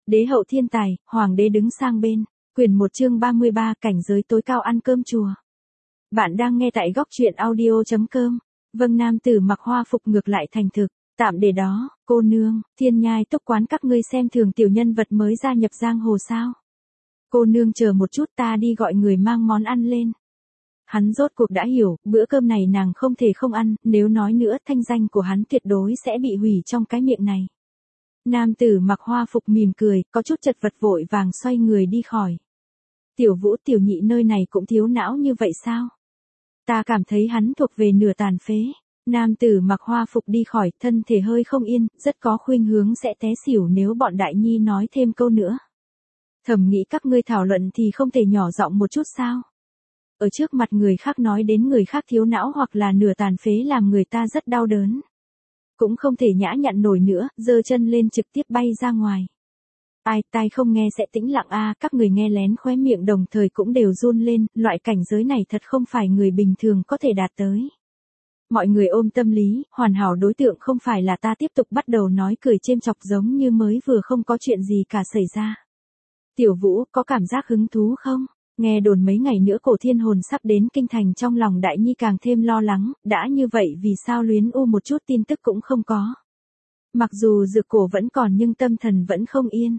Đế hậu thiên tài, hoàng đế đứng sang bên. Quyển 1 chương 33 cảnh giới tối cao ăn cơm chùa. Bạn đang nghe tại góc truyện audio.com. Vâng, nam tử mặc hoa phục ngược lại thành thực. Tạm để đó, cô nương, Thiên Nhai Túc quán các ngươi xem thường tiểu nhân vật mới gia nhập giang hồ sao? Cô nương chờ một chút, ta đi gọi người mang món ăn lên. Hắn rốt cuộc đã hiểu, bữa cơm này nàng không thể không ăn, nếu nói nữa thanh danh của hắn tuyệt đối sẽ bị hủy trong cái miệng này. Nam tử mặc hoa phục mỉm cười, có chút chật vật vội vàng xoay người đi khỏi. Tiểu Vũ, tiểu nhị nơi này cũng thiếu não như vậy sao? Ta cảm thấy hắn thuộc về nửa tàn phế. Nam tử mặc hoa phục đi khỏi, thân thể hơi không yên, rất có khuynh hướng sẽ té xỉu nếu bọn đại nhi nói thêm câu nữa. Thầm nghĩ các ngươi thảo luận thì không thể nhỏ giọng một chút sao? Ở trước mặt người khác nói đến người khác thiếu não hoặc là nửa tàn phế làm người ta rất đau đớn. Cũng không thể nhã nhặn nổi nữa, giơ chân lên trực tiếp bay ra ngoài. Ai, tai không nghe sẽ tĩnh lặng a, các người nghe lén khóe miệng đồng thời cũng đều run lên, loại cảnh giới này thật không phải người bình thường có thể đạt tới. Mọi người ôm tâm lý, hoàn hảo đối tượng không phải là ta, tiếp tục bắt đầu nói cười chêm chọc giống như mới vừa không có chuyện gì cả xảy ra. Tiểu Vũ, có cảm giác hứng thú không? Nghe đồn mấy ngày nữa cổ thiên hồn sắp đến kinh thành, trong lòng đại nhi càng thêm lo lắng, đã như vậy vì sao Luyến U một chút tin tức cũng không có. Mặc dù dược cổ vẫn còn nhưng tâm thần vẫn không yên.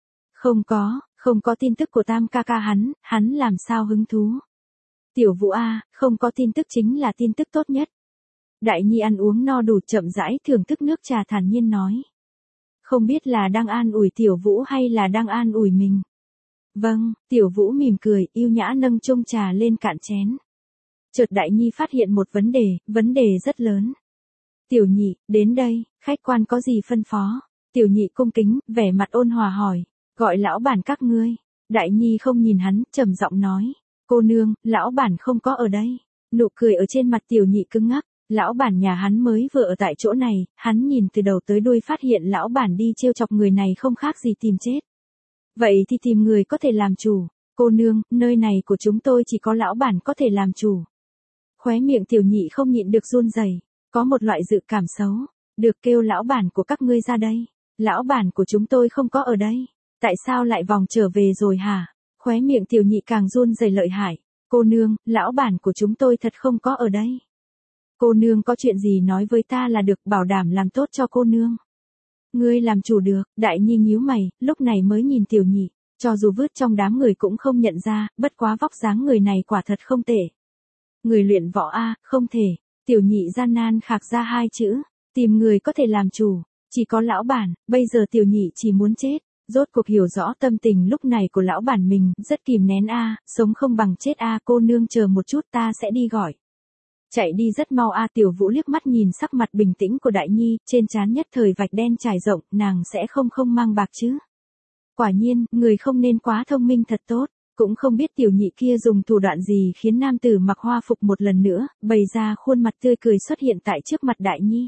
Không có tin tức của tam ca ca hắn làm sao hứng thú. Tiểu Vũ a, không có tin tức chính là tin tức tốt nhất. Đại nhi ăn uống no đủ chậm rãi thưởng thức nước trà thản nhiên nói. Không biết là đang an ủi Tiểu Vũ hay là đang an ủi mình. Vâng, Tiểu Vũ mỉm cười, yêu nhã nâng chung trà lên cạn chén. Chợt đại nhi phát hiện một vấn đề rất lớn. Tiểu nhị, đến đây, khách quan có gì phân phó? Tiểu nhị cung kính, vẻ mặt ôn hòa hỏi, gọi lão bản các ngươi. Đại nhi không nhìn hắn, trầm giọng nói, cô nương, lão bản không có ở đây. Nụ cười ở trên mặt tiểu nhị cứng ngắc, lão bản nhà hắn mới vừa ở tại chỗ này, hắn nhìn từ đầu tới đuôi phát hiện lão bản đi trêu chọc người này không khác gì tìm chết. Vậy thì tìm người có thể làm chủ, cô nương, nơi này của chúng tôi chỉ có lão bản có thể làm chủ. Khóe miệng tiểu nhị không nhịn được run rẩy, có một loại dự cảm xấu, được kêu lão bản của các ngươi ra đây, lão bản của chúng tôi không có ở đây, tại sao lại vòng trở về rồi hả? Khóe miệng tiểu nhị càng run rẩy lợi hại, cô nương, lão bản của chúng tôi thật không có ở đây. Cô nương có chuyện gì nói với ta là được, bảo đảm làm tốt cho cô nương. Ngươi làm chủ được, đại nhi nhíu mày, lúc này mới nhìn tiểu nhị, cho dù vứt trong đám người cũng không nhận ra, bất quá vóc dáng người này quả thật không tệ. Người luyện võ a, không thể, tiểu nhị gian nan khạc ra hai chữ, tìm người có thể làm chủ, chỉ có lão bản, bây giờ tiểu nhị chỉ muốn chết, rốt cuộc hiểu rõ tâm tình lúc này của lão bản mình, rất kìm nén a, sống không bằng chết a, cô nương chờ một chút ta sẽ đi gọi. Chạy đi rất mau a. Tiểu Vũ liếc mắt nhìn sắc mặt bình tĩnh của đại nhi, trên trán nhất thời vạch đen trải rộng, nàng sẽ không mang bạc chứ. Quả nhiên, người không nên quá thông minh thật tốt, cũng không biết tiểu nhị kia dùng thủ đoạn gì khiến nam tử mặc hoa phục một lần nữa, bày ra khuôn mặt tươi cười xuất hiện tại trước mặt đại nhi.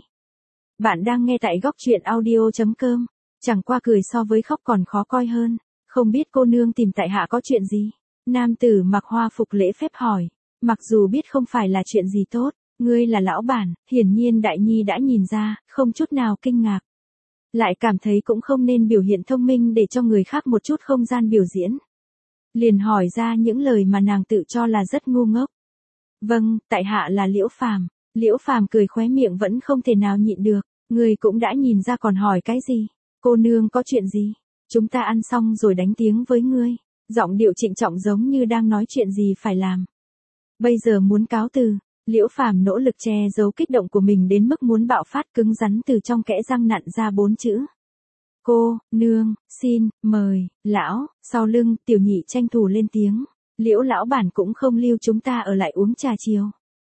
Bạn đang nghe tại góc truyện audio.com, chẳng qua cười so với khóc còn khó coi hơn, không biết cô nương tìm tại hạ có chuyện gì? Nam tử mặc hoa phục lễ phép hỏi. Mặc dù biết không phải là chuyện gì tốt, ngươi là lão bản, hiển nhiên đại nhi đã nhìn ra, không chút nào kinh ngạc. Lại cảm thấy cũng không nên biểu hiện thông minh để cho người khác một chút không gian biểu diễn. Liền hỏi ra những lời mà nàng tự cho là rất ngu ngốc. Vâng, tại hạ là Liễu Phàm. Liễu Phàm cười khóe miệng vẫn không thể nào nhịn được, ngươi cũng đã nhìn ra còn hỏi cái gì? Cô nương có chuyện gì? Chúng ta ăn xong rồi đánh tiếng với ngươi. Giọng điệu trịnh trọng giống như đang nói chuyện gì phải làm. Bây giờ muốn cáo từ, Liễu Phàm nỗ lực che giấu kích động của mình đến mức muốn bạo phát, cứng rắn từ trong kẽ răng nặn ra 4 chữ. Cô, nương, xin, mời, lão, sau lưng, tiểu nhị tranh thủ lên tiếng, Liễu lão bản cũng không lưu chúng ta ở lại uống trà chiều.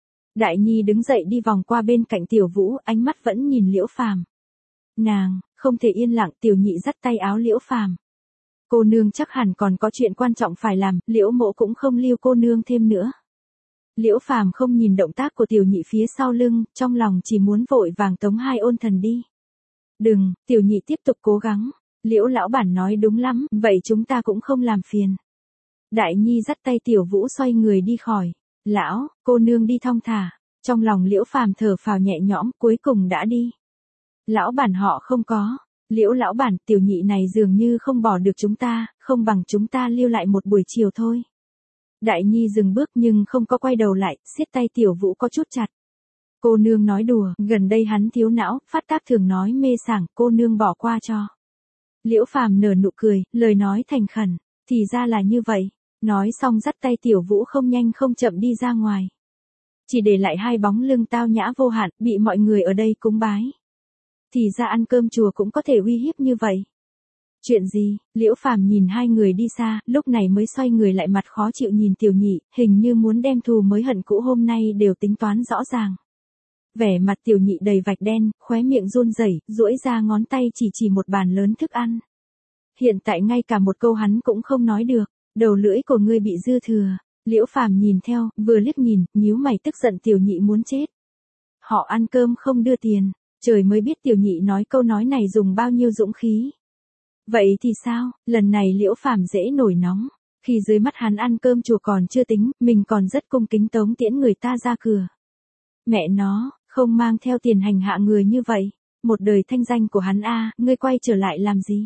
Đại nhi đứng dậy đi vòng qua bên cạnh tiểu Vũ, ánh mắt vẫn nhìn Liễu Phàm. Nàng, không thể yên lặng, tiểu nhị dắt tay áo Liễu Phàm. Cô nương chắc hẳn còn có chuyện quan trọng phải làm, Liễu mộ cũng không lưu cô nương thêm nữa. Liễu Phàm không nhìn động tác của tiểu nhị phía sau lưng, trong lòng chỉ muốn vội vàng tống hai ôn thần đi. Đừng, tiểu nhị tiếp tục cố gắng. Liễu lão bản nói đúng lắm, vậy chúng ta cũng không làm phiền. Đại nhi dắt tay tiểu Vũ xoay người đi khỏi. Lão, cô nương đi thong thả. Trong lòng Liễu Phàm thở phào nhẹ nhõm, cuối cùng đã đi. Lão bản họ không có. Liễu lão bản, tiểu nhị này dường như không bỏ được chúng ta, không bằng chúng ta lưu lại một buổi chiều thôi. Đại Nhi dừng bước nhưng không có quay đầu lại, siết tay Tiểu Vũ có chút chặt. Cô nương nói đùa, gần đây hắn thiếu não, phát tác thường nói mê sảng, cô nương bỏ qua cho. Liễu Phàm nở nụ cười, lời nói thành khẩn, thì ra là như vậy. Nói xong dắt tay Tiểu Vũ không nhanh không chậm đi ra ngoài. Chỉ để lại hai bóng lưng tao nhã vô hạn, bị mọi người ở đây cúng bái. Thì ra ăn cơm chùa cũng có thể uy hiếp như vậy. Chuyện gì? Liễu Phàm nhìn hai người đi xa, lúc này mới xoay người lại mặt khó chịu nhìn Tiểu Nhị, hình như muốn đem thù mới hận cũ hôm nay đều tính toán rõ ràng. Vẻ mặt Tiểu Nhị đầy vạch đen, khóe miệng run rẩy, duỗi ra ngón tay chỉ một bàn lớn thức ăn. Hiện tại ngay cả một câu hắn cũng không nói được, đầu lưỡi của ngươi bị dư thừa. Liễu Phàm nhìn theo, vừa liếc nhìn, nhíu mày tức giận Tiểu Nhị muốn chết. Họ ăn cơm không đưa tiền, trời mới biết Tiểu Nhị nói câu nói này dùng bao nhiêu dũng khí. Vậy thì sao, lần này Liễu Phàm dễ nổi nóng, khi dưới mắt hắn ăn cơm chùa còn chưa tính, mình còn rất cung kính tống tiễn người ta ra cửa. Mẹ nó, không mang theo tiền hành hạ người như vậy, một đời thanh danh của hắn a, ngươi quay trở lại làm gì?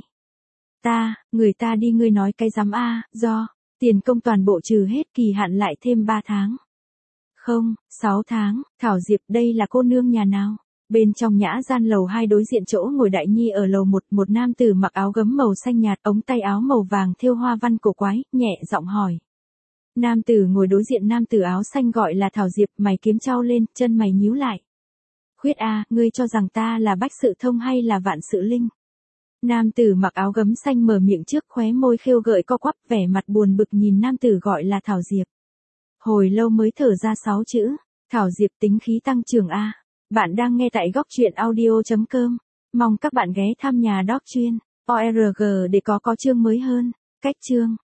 Người ta đi ngươi nói cái dám a, do, tiền công toàn bộ trừ hết kỳ hạn lại thêm 3 tháng. Không, 6 tháng, Thảo Diệp đây là cô nương nhà nào? Bên trong nhã gian lầu 2 đối diện chỗ ngồi Đại Nhi ở lầu 1, một nam tử mặc áo gấm màu xanh nhạt, ống tay áo màu vàng thêu hoa văn cổ quái, nhẹ giọng hỏi. Nam tử ngồi đối diện nam tử áo xanh gọi là Thảo Diệp, mày kiếm chau lên, chân mày nhíu lại. Khuyết a, ngươi cho rằng ta là Bách Sự Thông hay là Vạn Sự Linh? Nam tử mặc áo gấm xanh mở miệng trước, khóe môi khêu gợi co quắp, vẻ mặt buồn bực nhìn nam tử gọi là Thảo Diệp. Hồi lâu mới thở ra 6 chữ, Thảo Diệp tính khí tăng trưởng a. Bạn đang nghe tại góc truyện audio.com. Mong các bạn ghé thăm nhà doc chuyên ORG để có chương mới hơn. Cách chương